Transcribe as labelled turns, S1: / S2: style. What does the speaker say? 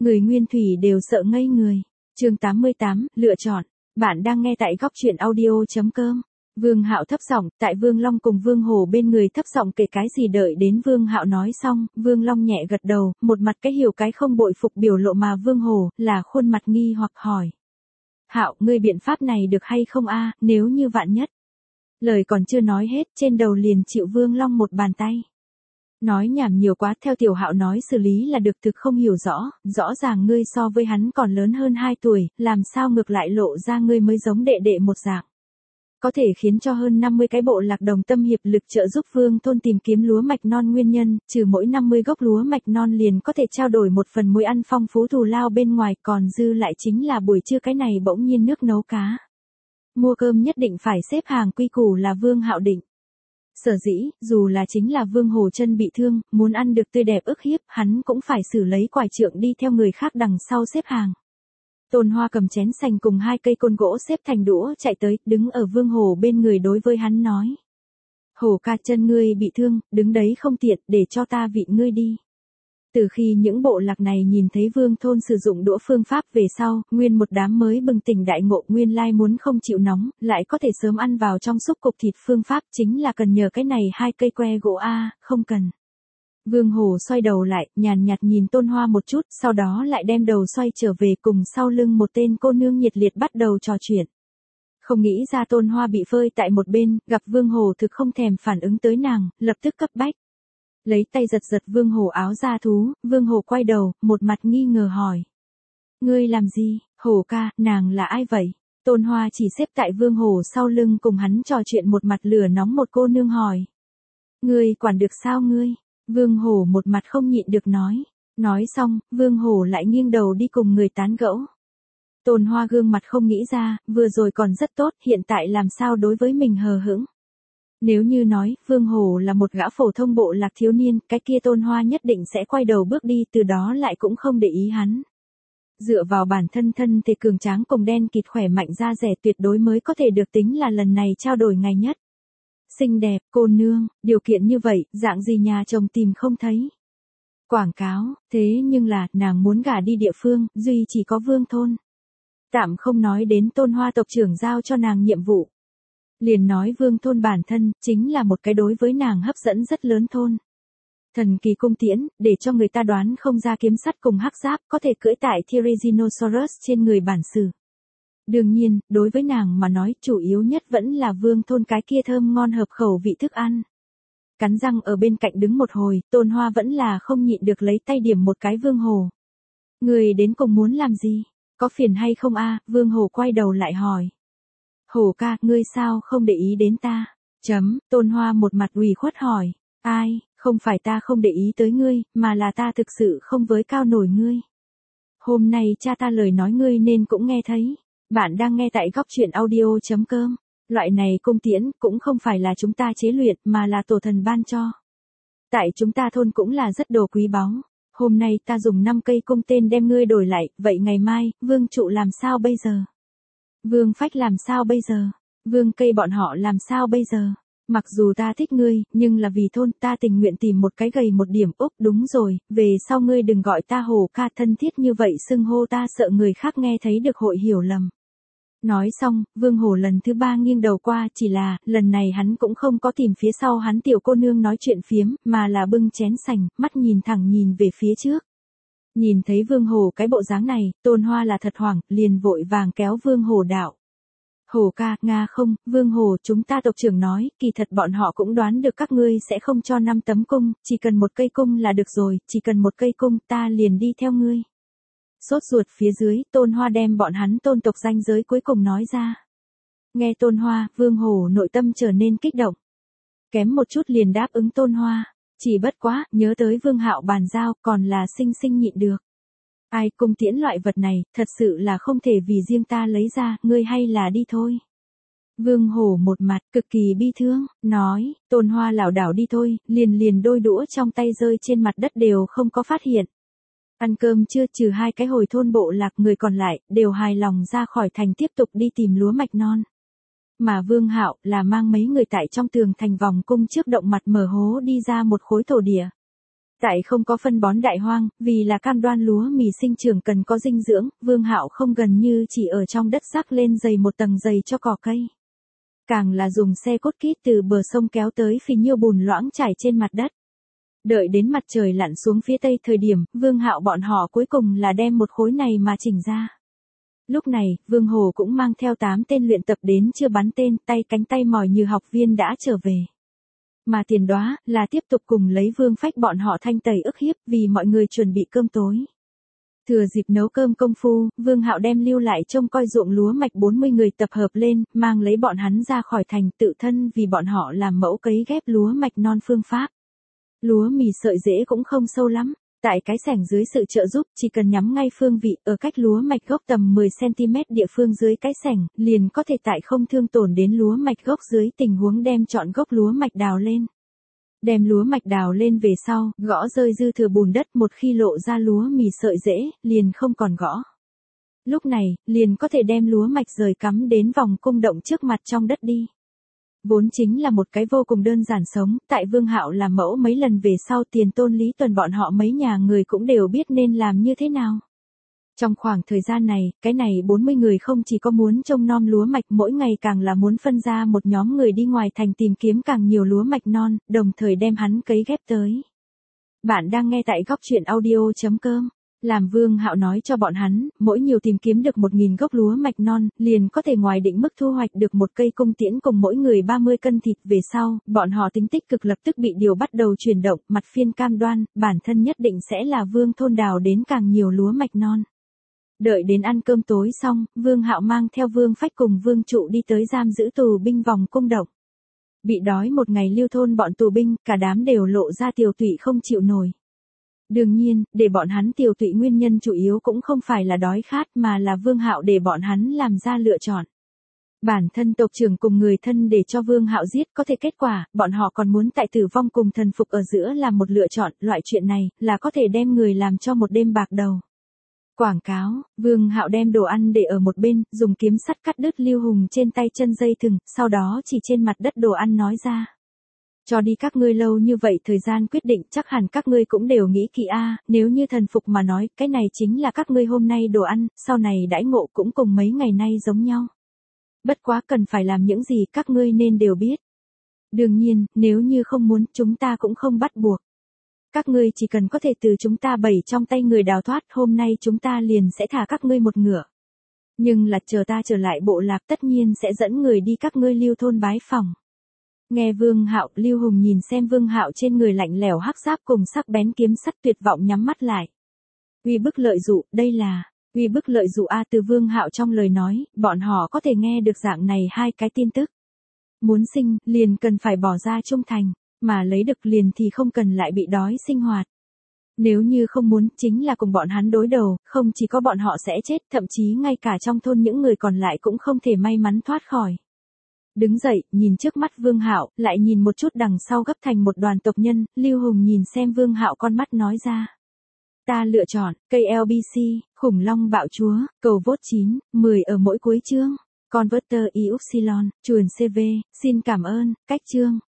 S1: Người Nguyên Thủy đều sợ ngây người. Chương 88, lựa chọn. Bạn đang nghe tại góc truyện audio.com. Vương Hạo thấp giọng, tại Vương Long cùng Vương Hổ bên người thấp giọng kể cái gì, đợi đến Vương Hạo nói xong, Vương Long nhẹ gật đầu, một mặt cái hiểu cái không bội phục biểu lộ, mà Vương Hổ là khuôn mặt nghi hoặc hỏi: "Hạo, ngươi biện pháp này được hay không a, nếu như vạn nhất?" Lời còn chưa nói hết, trên đầu liền chịu Vương Long một bàn tay. Nói nhảm nhiều quá, theo Tiểu Hạo nói xử lý là được, thực không hiểu rõ ràng ngươi so với hắn còn lớn hơn 2 tuổi, làm sao ngược lại lộ ra ngươi mới giống đệ đệ một dạng. Có thể khiến cho hơn 50 cái bộ lạc đồng tâm hiệp lực trợ giúp Vương thôn tìm kiếm lúa mạch non nguyên nhân, trừ mỗi 50 gốc lúa mạch non liền có thể trao đổi một phần muối ăn phong phú thù lao bên ngoài, còn dư lại chính là buổi trưa cái này bỗng nhiên nước nấu cá. Mua cơm nhất định phải xếp hàng quy củ là Vương Hạo định. Sở dĩ, dù là chính là Vương Hổ chân bị thương, muốn ăn được tươi đẹp ức hiếp, hắn cũng phải xử lấy quải trượng đi theo người khác đằng sau xếp hàng. Tôn Hoa cầm chén sành cùng 2 cây côn gỗ xếp thành đũa chạy tới, đứng ở Vương Hổ bên người đối với hắn nói: "Hổ ca, chân ngươi bị thương, đứng đấy không tiện, để cho ta vị ngươi đi." Từ khi những bộ lạc này nhìn thấy Vương thôn sử dụng đũa phương pháp về sau, nguyên một đám mới bừng tỉnh đại ngộ, nguyên lai muốn không chịu nóng, lại có thể sớm ăn vào trong súp cục thịt phương pháp chính là cần nhờ cái này 2 cây que gỗ a, không cần. Vương Hổ xoay đầu lại, nhàn nhạt nhìn Tôn Hoa một chút, sau đó lại đem đầu xoay trở về, cùng sau lưng một tên cô nương nhiệt liệt bắt đầu trò chuyện. Không nghĩ ra Tôn Hoa bị phơi tại một bên, gặp Vương Hổ thực không thèm phản ứng tới nàng, lập tức cấp bách. Lấy tay giật Vương Hổ áo da thú, Vương Hổ quay đầu, một mặt nghi ngờ hỏi: "Ngươi làm gì, Hổ ca, nàng là ai vậy?" Tôn Hoa chỉ xếp tại Vương Hổ sau lưng cùng hắn trò chuyện, một mặt lửa nóng một cô nương hỏi: "Ngươi quản được sao ngươi?" Vương Hổ một mặt không nhịn được nói. Nói xong, Vương Hổ lại nghiêng đầu đi cùng người tán gẫu. Tôn Hoa gương mặt không nghĩ ra, vừa rồi còn rất tốt, hiện tại làm sao đối với mình hờ hững. Nếu như nói, Vương Hổ là một gã phổ thông bộ lạc thiếu niên, cái kia Tôn Hoa nhất định sẽ quay đầu bước đi, từ đó lại cũng không để ý hắn. Dựa vào bản thân thân thể cường tráng cùng đen kịt khỏe mạnh da dẻ, tuyệt đối mới có thể được tính là lần này trao đổi ngày nhất. Xinh đẹp, cô nương, điều kiện như vậy, dạng gì nhà chồng tìm không thấy. Quảng cáo, thế nhưng là, nàng muốn gả đi địa phương, duy chỉ có Vương thôn. Tạm không nói đến Tôn Hoa tộc trưởng giao cho nàng nhiệm vụ. Liền nói Vương thôn bản thân, chính là một cái đối với nàng hấp dẫn rất lớn thôn. Thần kỳ cung tiễn, để cho người ta đoán không ra kiếm sắt cùng hắc giáp, có thể cưỡi tại Tyrannosaurus trên người bản sử. Đương nhiên, đối với nàng mà nói, chủ yếu nhất vẫn là Vương thôn cái kia thơm ngon hợp khẩu vị thức ăn. Cắn răng ở bên cạnh đứng một hồi, Tôn Hoa vẫn là không nhịn được lấy tay điểm một cái Vương Hổ. "Người đến cùng muốn làm gì? Có phiền hay không a?" Vương Hổ quay đầu lại hỏi. "Hổ ca, ngươi sao không để ý đến ta?" Tôn Hoa một mặt ủy khuất hỏi. "Ai, không phải ta không để ý tới ngươi, mà là ta thực sự không với cao nổi ngươi. Hôm nay cha ta lời nói ngươi nên cũng nghe thấy." Bạn đang nghe tại góc truyện audio.com. Loại này cung tiễn cũng không phải là chúng ta chế luyện, mà là tổ thần ban cho. Tại chúng ta thôn cũng là rất đồ quý báu. Hôm nay ta dùng 5 cây cung tên đem ngươi đổi lại, vậy ngày mai, Vương trụ làm sao bây giờ? Vương phách làm sao bây giờ? Vương cây bọn họ làm sao bây giờ? Mặc dù ta thích ngươi, nhưng là vì thôn, ta tình nguyện tìm một cái gầy một điểm. Úc, đúng rồi, về sau ngươi đừng gọi ta Hổ ca, thân thiết như vậy xưng hô ta sợ người khác nghe thấy được hội hiểu lầm. Nói xong, Vương Hổ lần thứ 3 nghiêng đầu qua, chỉ là, lần này hắn cũng không có tìm phía sau hắn tiểu cô nương nói chuyện phiếm, mà là bưng chén sành, mắt nhìn thẳng nhìn về phía trước. Nhìn thấy Vương Hổ cái bộ dáng này, Tôn Hoa là thật hoảng, liền vội vàng kéo Vương Hổ đạo. "Hổ ca, Nga không, Vương Hổ, chúng ta tộc trưởng nói, kỳ thật bọn họ cũng đoán được các ngươi sẽ không cho 5 tấm cung, chỉ cần 1 cây cung là được rồi, chỉ cần 1 cây cung, ta liền đi theo ngươi." Sốt ruột phía dưới, Tôn Hoa đem bọn hắn tôn tộc ranh giới cuối cùng nói ra. Nghe Tôn Hoa, Vương Hổ nội tâm trở nên kích động. Kém một chút liền đáp ứng Tôn Hoa. Chỉ bất quá, nhớ tới Vương Hạo bàn giao, còn là sinh nhịn được. "Ai, cung tiễn loại vật này, thật sự là không thể vì riêng ta lấy ra, ngươi hay là đi thôi." Vương Hổ một mặt cực kỳ bi thương, nói. Tôn Hoa lảo đảo đi thôi, liền đôi đũa trong tay rơi trên mặt đất đều không có phát hiện. Ăn cơm trưa, trừ 2 cái hồi thôn bộ lạc, người còn lại đều hài lòng ra khỏi thành tiếp tục đi tìm lúa mạch non. Mà Vương Hạo là mang mấy người tại trong tường thành vòng cung trước động mặt mở hố đi ra một khối thổ địa. Tại không có phân bón đại hoang, vì là cam đoan lúa mì sinh trưởng cần có dinh dưỡng, Vương Hạo không gần như chỉ ở trong đất rắc lên dày một tầng dày cho cỏ cây. Càng là dùng xe cốt kít từ bờ sông kéo tới phì nhiêu bùn loãng trải trên mặt đất. Đợi đến mặt trời lặn xuống phía tây thời điểm, Vương Hạo bọn họ cuối cùng là đem một khối này mà chỉnh ra. Lúc này, Vương Hồ cũng mang theo 8 tên luyện tập đến chưa bắn tên, tay cánh tay mỏi như học viên đã trở về. Mà Tiền Đóa là tiếp tục cùng lấy Vương Phách bọn họ thanh tẩy ức hiếp vì mọi người chuẩn bị cơm tối. Thừa dịp nấu cơm công phu, Vương Hạo đem lưu lại trông coi ruộng lúa mạch 40 người tập hợp lên, mang lấy bọn hắn ra khỏi thành tự thân vì bọn họ làm mẫu cấy ghép lúa mạch non phương pháp. Lúa mì sợi rễ cũng không sâu lắm. Tại cái xẻng dưới sự trợ giúp, chỉ cần nhắm ngay phương vị ở cách lúa mạch gốc tầm 10cm địa phương dưới cái xẻng, liền có thể tại không thương tổn đến lúa mạch gốc dưới tình huống đem chọn gốc lúa mạch đào lên. Đem lúa mạch đào lên về sau, gõ rơi dư thừa bùn đất một khi lộ ra lúa mì sợi rễ, liền không còn gõ. Lúc này, liền có thể đem lúa mạch rời cắm đến vòng cung động trước mặt trong đất đi. Vốn chính là một cái vô cùng đơn giản sống, tại Vương Hạo làm mẫu mấy lần về sau Tiền Tôn Lý Tuần bọn họ mấy nhà người cũng đều biết nên làm như thế nào. Trong khoảng thời gian này, cái này 40 người không chỉ có muốn trông nom lúa mạch mỗi ngày càng là muốn phân ra một nhóm người đi ngoài thành tìm kiếm càng nhiều lúa mạch non, đồng thời đem hắn cấy ghép tới. Bạn đang nghe tại góc truyện audio.com. Làm Vương Hạo nói cho bọn hắn, mỗi nhiều tìm kiếm được 1.000 gốc lúa mạch non, liền có thể ngoài định mức thu hoạch được một cây cung tiễn cùng mỗi người 30 cân thịt về sau, bọn họ tính tích cực lập tức bị điều bắt đầu chuyển động, mặt phiên cam đoan, bản thân nhất định sẽ là Vương thôn đào đến càng nhiều lúa mạch non. Đợi đến ăn cơm tối xong, Vương Hạo mang theo Vương Phách cùng Vương Trụ đi tới giam giữ tù binh vòng cung động. Bị đói một ngày lưu thôn bọn tù binh, cả đám đều lộ ra tiều tụy không chịu nổi. Đương nhiên, để bọn hắn tiều tụy nguyên nhân chủ yếu cũng không phải là đói khát mà là Vương Hạo để bọn hắn làm ra lựa chọn. Bản thân tộc trưởng cùng người thân để cho Vương Hạo giết có thể kết quả, bọn họ còn muốn tại tử vong cùng thần phục ở giữa làm một lựa chọn, loại chuyện này là có thể đem người làm cho một đêm bạc đầu. Quảng cáo, Vương Hạo đem đồ ăn để ở một bên, dùng kiếm sắt cắt đứt Lưu Hùng trên tay chân dây thừng, sau đó chỉ trên mặt đất đồ ăn nói ra. Cho đi các ngươi lâu như vậy thời gian quyết định chắc hẳn các ngươi cũng đều nghĩ kỹ nếu như thần phục mà nói, cái này chính là các ngươi hôm nay đồ ăn, sau này đãi ngộ cũng cùng mấy ngày nay giống nhau. Bất quá cần phải làm những gì các ngươi nên đều biết. Đương nhiên, nếu như không muốn, chúng ta cũng không bắt buộc. Các ngươi chỉ cần có thể từ chúng ta bẩy trong tay người đào thoát, hôm nay chúng ta liền sẽ thả các ngươi một ngựa. Nhưng là chờ ta trở lại bộ lạc tất nhiên sẽ dẫn người đi các ngươi Lưu thôn bái phỏng. Nghe Vương Hạo, Lưu Hùng nhìn xem Vương Hạo trên người lạnh lẽo hắc giáp cùng sắc bén kiếm sắt tuyệt vọng nhắm mắt lại. Uy bức lợi dụ, đây là uy bức lợi dụ từ Vương Hạo trong lời nói, bọn họ có thể nghe được dạng này hai cái tin tức. Muốn sinh, liền cần phải bỏ ra trung thành, mà lấy được liền thì không cần lại bị đói sinh hoạt. Nếu như không muốn, chính là cùng bọn hắn đối đầu, không chỉ có bọn họ sẽ chết, thậm chí ngay cả trong thôn những người còn lại cũng không thể may mắn thoát khỏi. Đứng dậy, nhìn trước mắt Vương Hạo, lại nhìn một chút đằng sau gấp thành một đoàn tộc nhân, Lưu Hùng nhìn xem Vương Hạo con mắt nói ra. Ta lựa chọn, cây LBC, khủng long bạo chúa, cầu vote 9, 10 ở mỗi cuối chương. Converter Y Upsilon, chuồn CV, xin cảm ơn, cách chương.